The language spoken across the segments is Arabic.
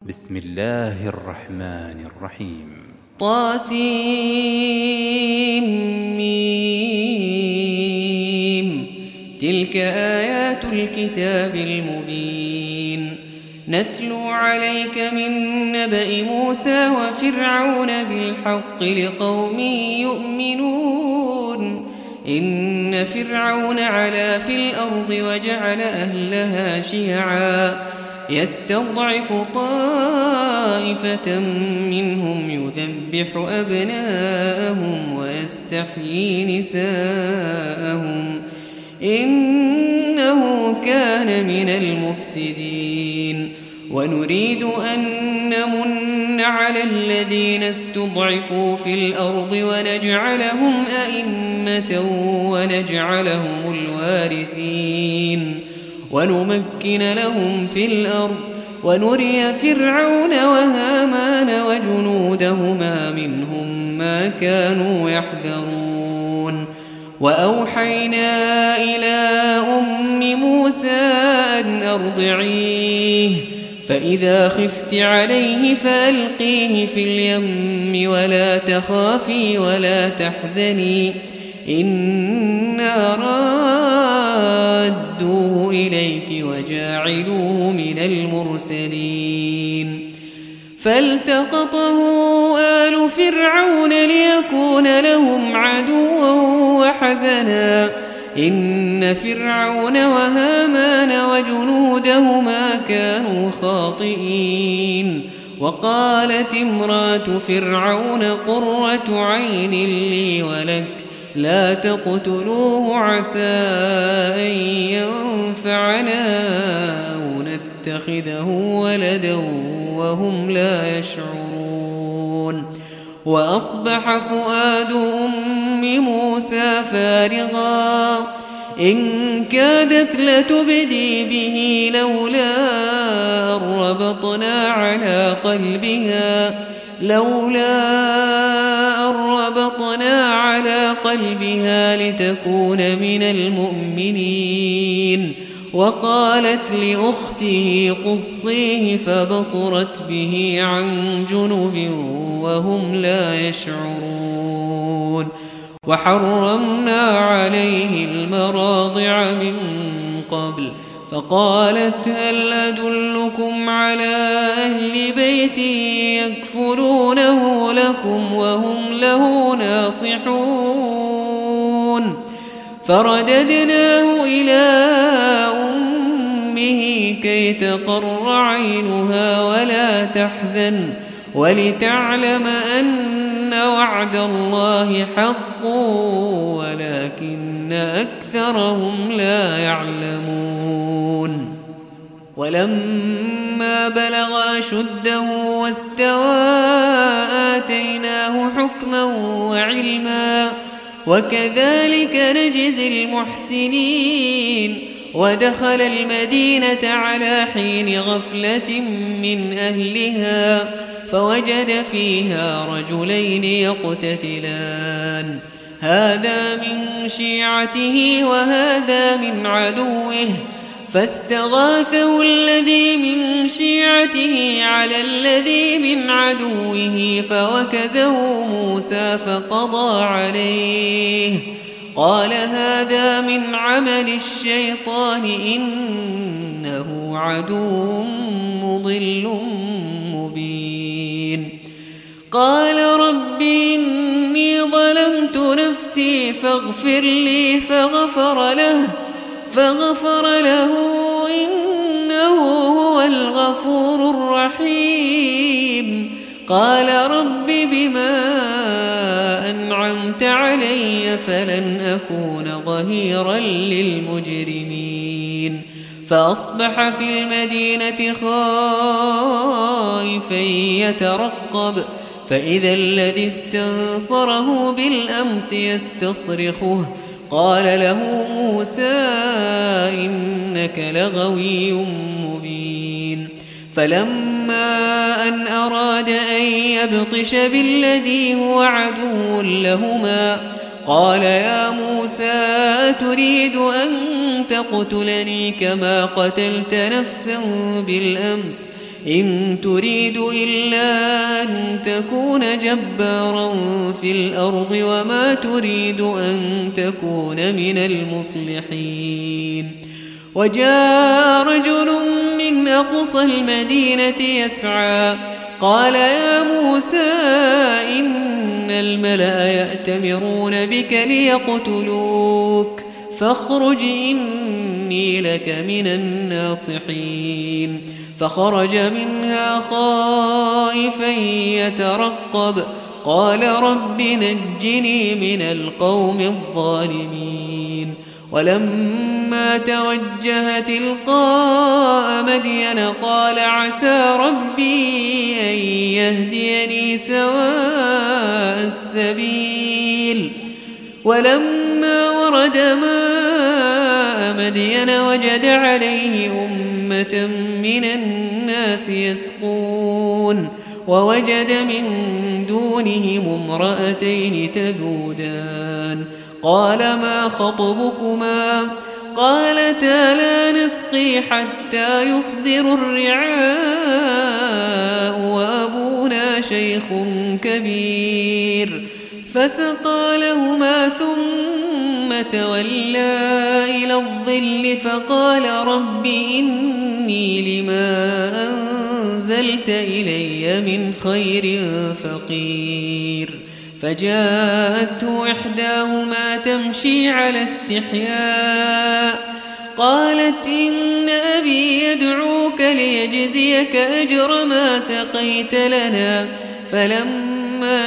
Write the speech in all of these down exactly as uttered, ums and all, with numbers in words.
بسم الله الرحمن الرحيم. طاسيم. تلك آيات الكتاب المبين. نتلو عليك من نبأ موسى وفرعون بالحق لقوم يؤمنون. إن فرعون علا في الأرض وجعل أهلها شيعا يستضعف طائفة منهم يذبح أبناءهم ويستحيي نساءهم إنه كان من المفسدين. ونريد أن نمن على الذين استضعفوا في الأرض ونجعلهم أئمة ونجعلهم الوارثين ونمكن لهم في الأرض ونري فرعون وهامان وجنودهما منهم ما كانوا يحذرون. وأوحينا إلى أم موسى أن أرضعيه فإذا خفت عليه فألقيه في اليم ولا تخافي ولا تحزني إنا رادوه إليك وجاعلوه من المرسلين. فالتقطه آل فرعون ليكون لهم عدوا وحزنا إن فرعون وهامان وجنودهما كانوا خاطئين. وقالت امرأة فرعون قرة عين لي ولك لا تقتلوه عسى أن ينفعنا أو نتخذه ولدا وهم لا يشعرون. وأصبح فؤاد أم موسى فارغا إن كادت لتبدي به لولا أن ربطنا على قلبها لولا أن ربطنا على قلبها لتكون من المؤمنين. وقالت لأخته قصيه فبصرت به عن جنب وهم لا يشعرون. وحرمنا عليه المراضع من قبل فقالت هل أدلكم على أهل بيت يكفلونه لكم وهم له ناصحون. فرددناه إلى أمه كي تقر عينها ولا تحزن ولتعلم أن وعد الله حق ولكن أكثرهم لا يعلمون. ولما بلغ أشده واستوى آتيناه حكما وعلما وكذلك نجزي المحسنين. ودخل المدينة على حين غفلة من أهلها فوجد فيها رجلين يقتتلان هذا من شيعته وهذا من عدوه فاستغاثه الذي من شيعته على الذي من عدوه فوكزه موسى فقضى عليه قال هذا من عمل الشيطان إنه عدو مضل مبين. قال رب إني ظلمت نفسي فاغفر لي فغفر له فغفر له إنه هو الغفور الرحيم. قال رب بما أنعمت علي فلن أكون ظهيرا للمجرمين. فأصبح في المدينة خائفا يترقب فإذا الذي استنصره بالأمس يستصرخه قال له موسى إنك لغوي مبين. فلما أن أراد أن يبطش بالذي هو عدو لهما قال يا موسى تريد أن تقتلني كما قتلت نفسا بالأمس إن تريد إلا أن تكون جبارا في الأرض وما تريد أن تكون من المصلحين. وجاء رجل من أقصى المدينة يسعى قال يا موسى إن الملأ يأتمرون بك ليقتلوك فاخرج إني لك من الناصحين. فخرج منها خائفا يترقب قال رب نجني من القوم الظالمين. ولما توجه تلقاء مدين قال عسى ربي أن يهديني سواء السبيل. ولما ورد ماء مدين وجد عليه أمة من الناس يسقون ووجد من دونهم امرأتين تذودان قال ما خطبكما قالتا لا نسقي حتى يصدر الرعاء وأبونا شيخ كبير. فسقى لهما ثم تولى إلى الظل فقال رب إني لما أنزلت إلي من خير فقير. فجاءته إحداهما تمشي على استحياء قالت إن أبي يدعوك ليجزيك أجر ما سقيت لنا. فلما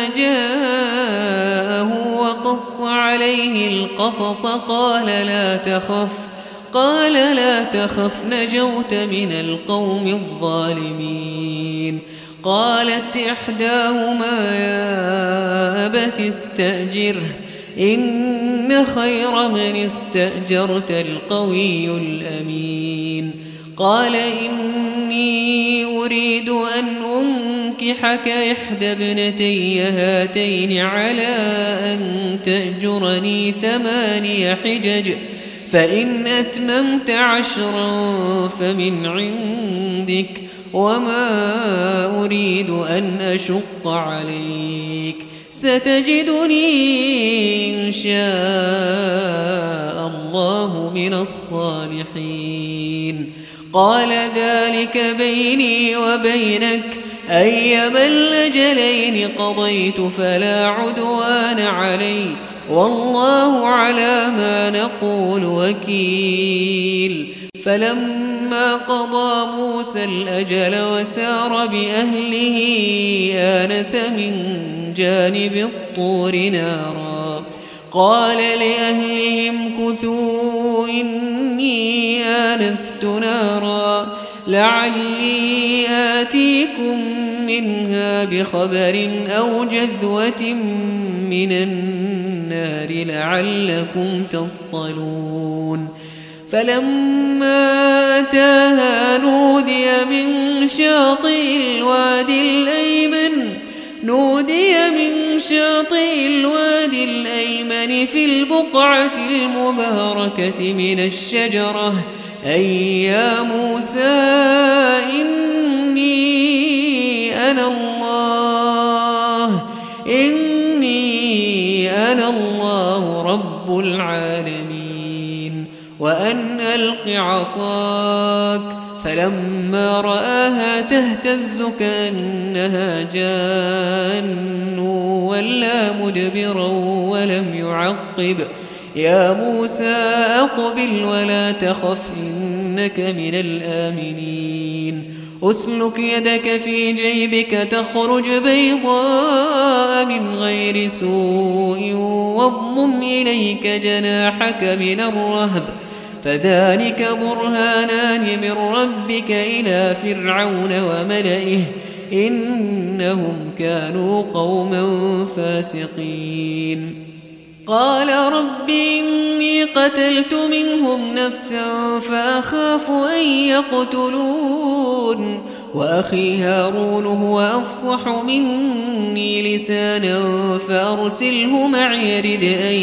جاءه وقص عليه القصص قال لا تخف قال لا تخف نجوت من القوم الظالمين. قالت إحداهما يا أبت استأجره إن خير من استأجرت القوي الأمين. قال إني أريد أن أنكحك إحدى ابنتي هاتين على أن تأجرني ثماني حجج فإن أتممت عشرا فمن عندك وما أريد أن أشق عليك ستجدني إن شاء الله من الصالحين. قال ذلك بيني وبينك أيما الأجلين قضيت فلا عدوان علي والله على ما نقول وكيل. فلما قضى موسى الأجل وسار بأهله آنس من جانب الطور نارا قال لأهلهم كثوا إني آنست نارا لعلي آتيكم منها بخبر أو جذوة من النار لعلكم تصطلون. فلما أتاها نودي من شاطئ الوادي الأيمن نودي من شاطئ الوادي الأيمن في البقعة المباركة من الشجرة أي يا موسى إني أنا الله إني أنا الله رب العالمين وأن ألق عصاك. فلما رآها تهتز كأنها جان ولا مدبرا ولم يعقب يا موسى أقبل ولا تخف إنك من الآمنين. أسلك يدك في جيبك تخرج بيضاء من غير سوء واضمم إليك جناحك من الرهب فذلك برهانان من ربك إلى فرعون وملئه إنهم كانوا قوما فاسقين. قال رب إني قتلت منهم نفسا فأخاف أن يقتلون وأخي هارون هو أفصح مني لسانا فأرسله معي يرد أن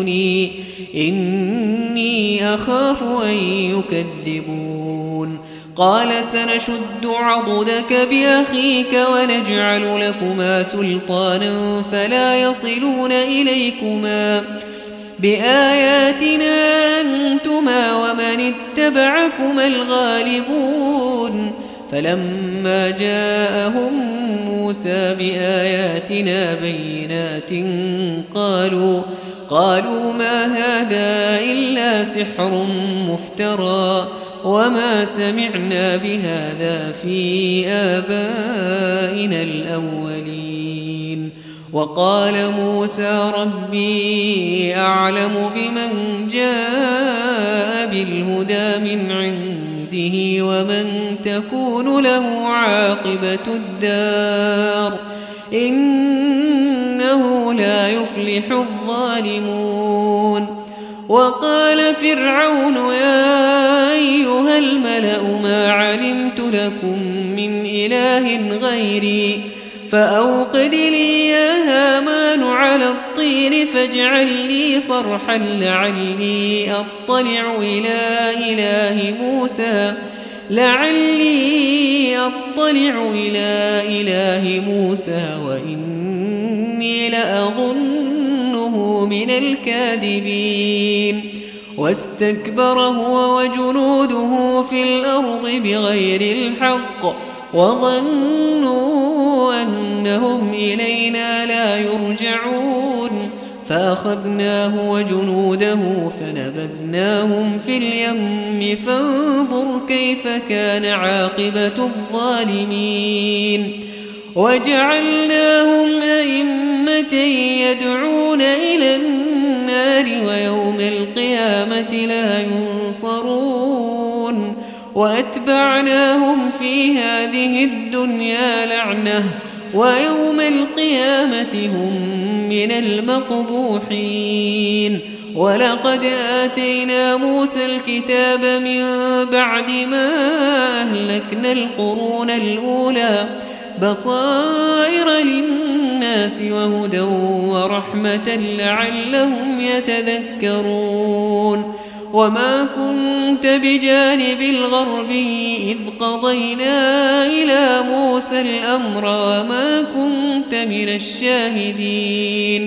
يصدقني إني أخاف أن يكذبون. قال سنشد عضدك بأخيك ونجعل لكما سلطانا فلا يصلون إليكما بآياتنا أنتما ومن اتبعكما الغالبون فلما جاءهم موسى بآياتنا بينات قالوا قالوا ما هذا إلا سحر مفترى وما سمعنا بهذا في آبائنا الأولين وقال موسى ربي أعلم بمن جاء بالهدى من عنده ومن تكون له عاقبة الدار إنه لا يفلح الظالمون وقال فرعون يا أيها الملأ ما علمت لكم من إله غيري فأوقد لي يا هامان على الطين فاجعل لي صرحا لعلي أطلع إلى إله موسى لعلي أطلع إلى إله موسى وإني لأظنه من الكاذبين واستكبر هو وجنوده في الأرض بغير الحق وظنوا أنهم إلينا لا يرجعون فأخذناه وجنوده فنبذناهم في اليم فانظر كيف كان عاقبة الظالمين وجعلناهم أئمة يدعون إلى النار ويوم القيامة لا ينصرون وأتبعناهم في هذه الدنيا لعنة ويوم القيامة هم من المقبوحين ولقد آتينا موسى الكتاب من بعد ما أهلكنا القرون الأولى بصائر للناس وهدى ورحمة لعلهم يتذكرون وما كنت بجانب الغربي إذ قضينا إلى موسى الأمر وما كنت من الشاهدين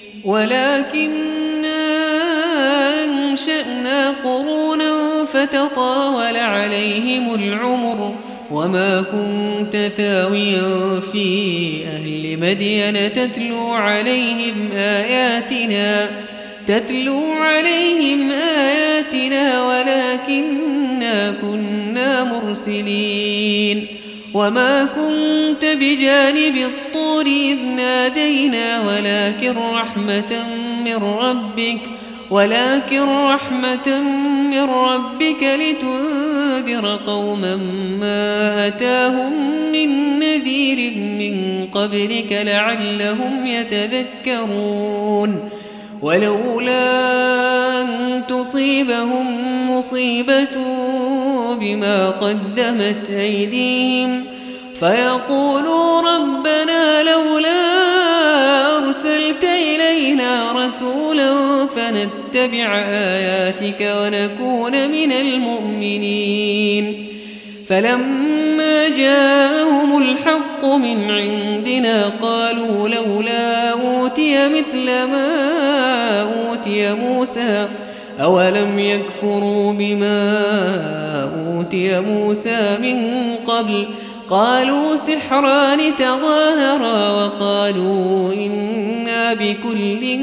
ولكننا أنشأنا قرونا فتطاول عليهم العمر وما كنت ثاويا في أهل مدين تتلو عليهم آياتنا تتلو عليهم آياتنا ولكننا كنا مرسلين وما كنت بجانب الطور إذ نادينا ولكن رحمة من ربك ولكن رحمة من ربك لتنذر قوما ما أتاهم من نذير من قبلك لعلهم يتذكرون ولولا أن تصيبهم مصيبة بما قدمت أيديهم فيقولوا ربنا لولا أرسلت إلينا رسولا فنتبع آياتك ونكون من المؤمنين فلما جاءهم الحق من عندنا قالوا لولا أوتي مثل ما أوتي موسى أولم يكفروا بما أوتي موسى من قبل قالوا سحران تظاهرا وقالوا إنا بكل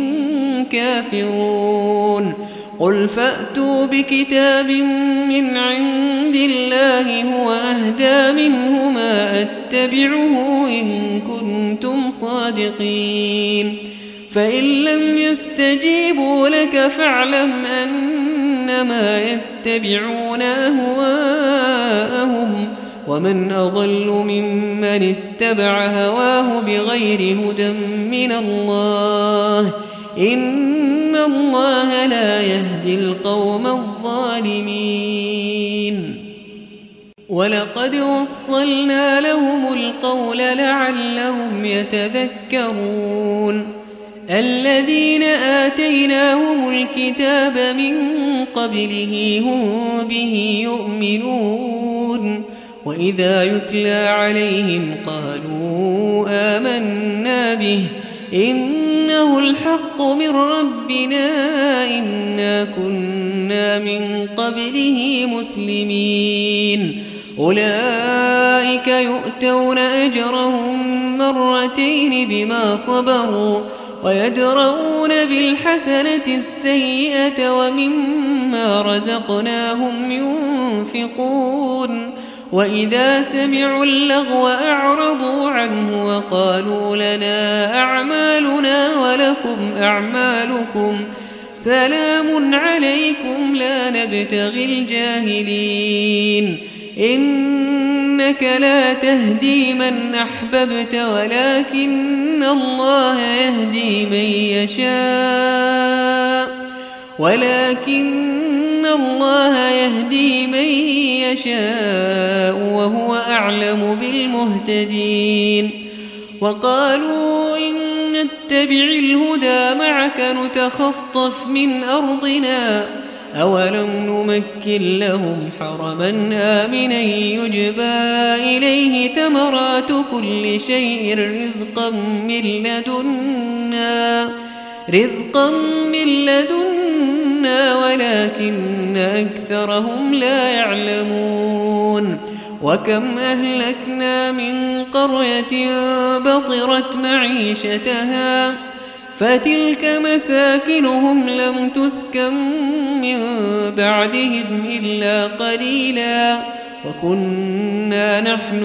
كافرون قل فأتوا بكتاب من عند الله هو أهدى منهما أتبعه إن كنتم صادقين فإن لم يستجيبوا لك فاعلم أنما يتبعون أهواءهم ومن أضل ممن اتبع هواه بغير هدى من الله إن الله لا يهدي القوم الظالمين ولقد وصلنا لهم القول لعلهم يتذكرون الذين آتيناهم الكتاب من قبله هم به يؤمنون يشركون وإذا يتلى عليهم قالوا آمنا به إنه الحق من ربنا إنا كنا من قبله مسلمين أولئك يؤتون أجرهم مرتين بما صبروا ويدرؤون بالحسنة السيئة ومما رزقناهم ينفقون وإذا سمعوا اللغو أعرضوا عنه وقالوا لنا أعمالنا ولكم أعمالكم سلام عليكم لا نبتغي الجاهلين إنك لا تهدي من أحببت ولكن الله يهدي من يشاء ولكن الله يهدي من يشاء وهو أعلم بالمهتدين وقالوا إن نتبع الهدى معك نتخطف من أرضنا أولم نمكن لهم حرما آمنا يجبى إليه ثمرات كل شيء رزقا من لدنا رزقا من لدنا ولكن أكثرهم لا يعلمون وكم أهلكنا من قرية بطرت معيشتها فتلك مساكنهم لم تسكن من بعدهم إلا قليلا وكنا نحن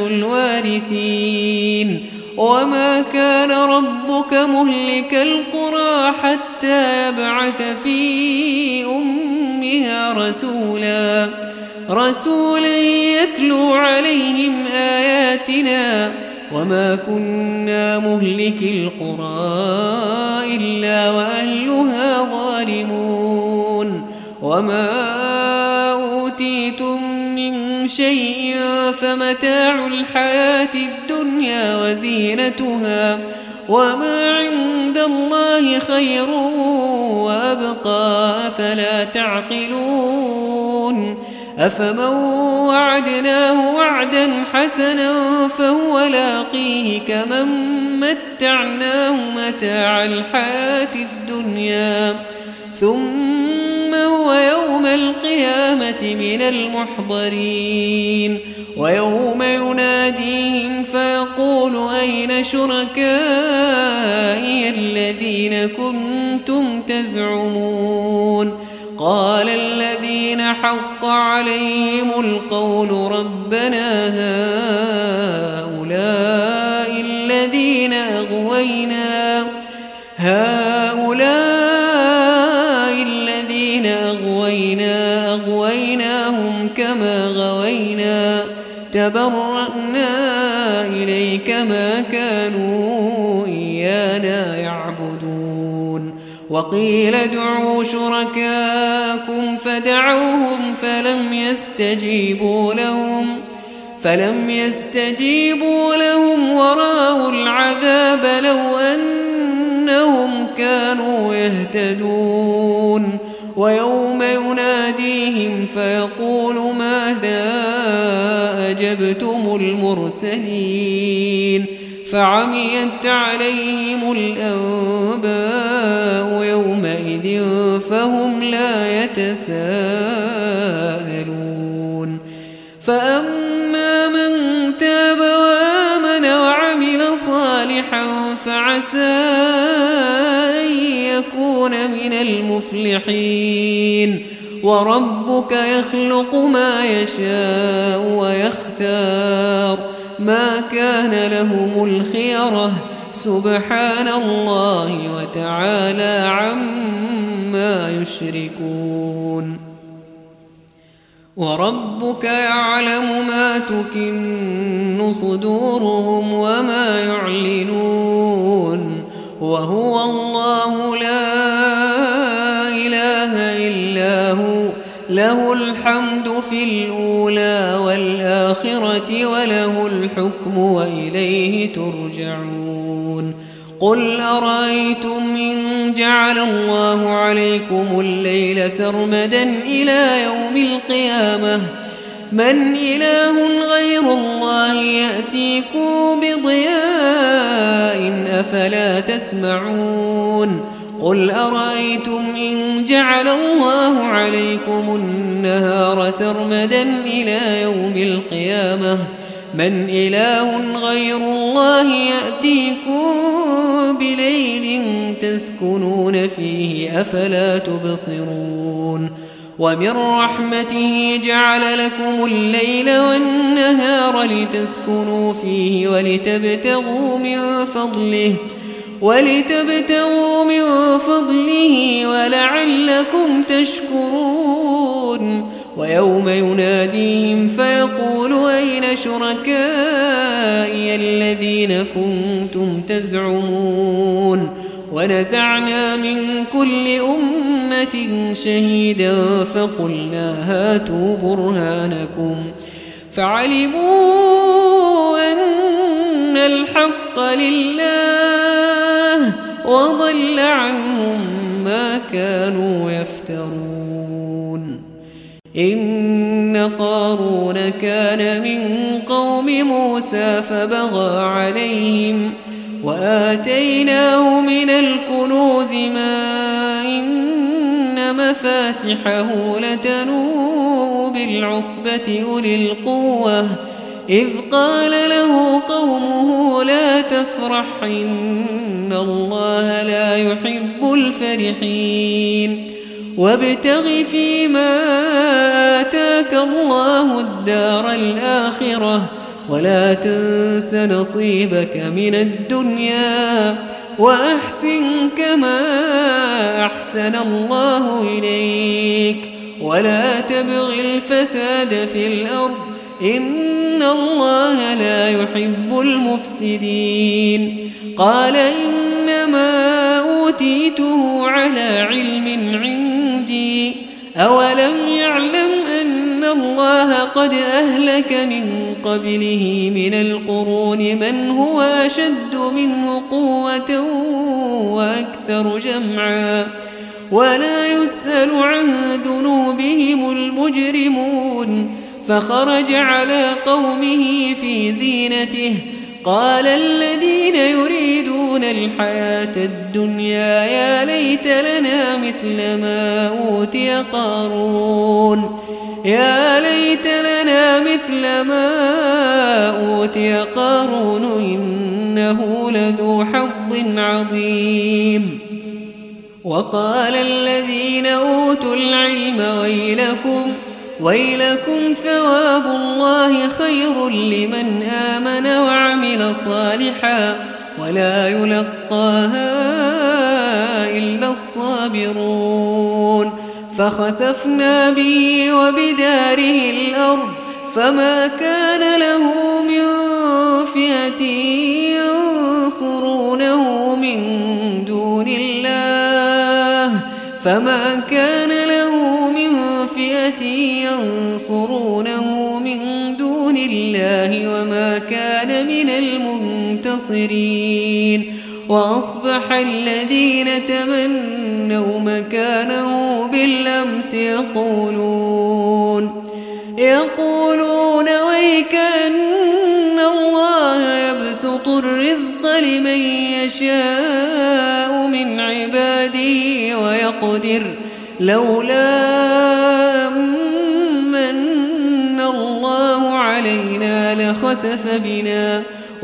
الوارثين وما كان ربك مهلك القرى حتى يبعث في أمها رسولا رسولا يتلو عليهم آياتنا وما كنا مهلك القرى إلا وأهلها ظالمون وما أوتيتم من شيء فمتاع الحياة الدنيا وزينتها وما عند الله خير وأبقى أفلا تعقلون أفمن وعدناه وعدا حسنا فهو لاقيه كمن متعناه متاع الحياة الدنيا ثم هو يوم القيامة من المحضرين ويوم يناديهم فيقول أين شركائي الذين كنتم تزعمون قال الذين حق عليهم القول ربنا هؤلاء الذين أغوينا هؤلاء الذين أغوينا أغويناهم كما غوينا تبرأنا إليك ما كانوا إيانا يعبدون وقيل ادعوا شركاءكم فدعوهم فلم يستجيبوا لهم فلم يستجيبوا لهم ورأوا العذاب لو أنهم كانوا يهتدون ويوم يناديهم فيقول ماذا أجبتم المرسلين فعميت عليهم الأنباء يومئذ فهم لا يتساءلون فأما من تاب وآمن وعمل صالحا فعسى أن يكون من المفلحين وربك يخلق ما يشاء ويختار ما كان لهم الخيرة سبحان الله وتعالى عما يشركون وربك يعلم ما تكن صدورهم وما يعلنون وهو الله لا إله إلا هو له الحمد في الأولى والآخرة وله الحكم وإليه ترجعون قل أرأيتم إن جعل الله عليكم الليل سرمدا إلى يوم القيامة من إله غير الله يأتيكم بضياء أفلا تسمعون قل أرأيتم إن جعل الله عليكم النهار سرمدا إلى يوم القيامة من إله غير الله يأتيكم بليل تسكنون فيه أفلا تبصرون ومن رحمته جعل لكم الليل والنهار لتسكنوا فيه ولتبتغوا من فضله ولتبتغوا من فضله ولعلكم تشكرون ويوم يناديهم فيقول أين شركائي الذين كنتم تزعمون ونزعنا من كل أمة شهيدا فقلنا هاتوا برهانكم فعلموا أن الحق لله وضل عنهم ما كانوا يفترون إن قارون كان من قوم موسى فبغى عليهم وآتيناه من الكنوز ما إن مفاتحه لتنوء بالعصبة أولي القوة إذ قال له قومه لا تفرح إن الله لا يحب الفرحين وابتغ فيما آتاك الله الدار الآخرة ولا تنس نصيبك من الدنيا وأحسن كما أحسن الله إليك ولا تبغ الفساد في الأرض إن الله لا يحب المفسدين قال إنما أوتيته على علم عندي أولم يعلم أن الله قد أهلك من قبله من القرون من هو أشد منه قوة وأكثر جمعا ولا يسأل عن ذنوبهم المجرمون فخرج على قومه في زينته قال الذين يريدون الحياة الدنيا يا ليت لنا مثل ما أوتي قارون يا ليت لنا مثل ما أوتي قارون إنه لذو حظ عظيم وقال الذين أوتوا العلم ويلكم ويلكم ثواب الله خير لمن آمن وعمل صالحا ولا يلقاها إلا الصابرون فخسفنا به وبداره الأرض فما كان له من فئة ينصرونه من دون الله فما كان له من فئة ينصرونه من دون الله وما كان من المنتصرين وأصبح الذين تمنوا مكانه بالأمس يقولون يقولون ويكأن الله يبسط الرزق لمن يشاء من عباده ويقدر لولا من الله علينا لخسف بنا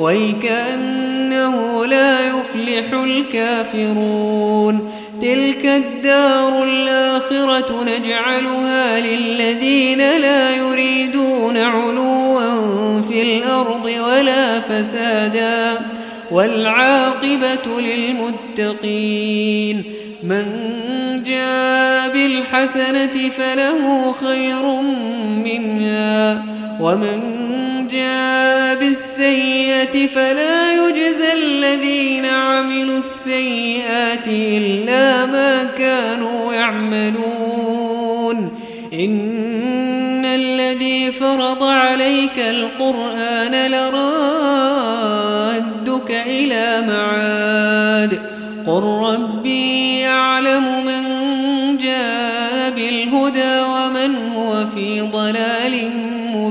ويكأنه لا يفلح الكافرون تلك الدار الآخرة نجعلها للذين لا يريدون علوا في الأرض ولا فسادا والعاقبة للمتقين من جاء بالحسنة فله خير منها ومن جاء بالسيئة فلا يجزى الذين عملوا السيئات إلا ما كانوا يعملون إن الذي فرض عليك القرآن لرادك إلى معاد قل ربي يعلم من جاء بالهدى ومن هو في ضلال مبين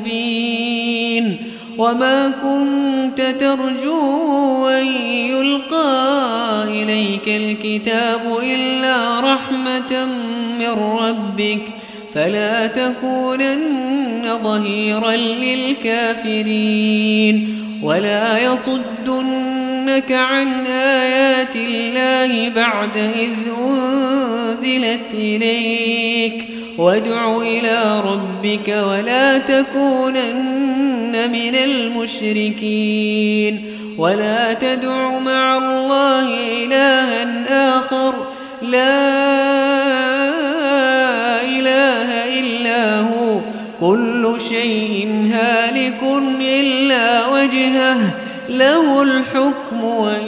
وما كنت ترجو أن يلقى إليك الكتاب إلا رحمة من ربك فلا تكونن ظهيرا للكافرين ولا يصدنك عن آيات الله بعد إذ أنزلت إليك وادع إلى ربك ولا تكونن من المشركين ولا تدع مع الله إلها آخر لا إله إلا هو كل شيء هالك إلا وجهه له الحكم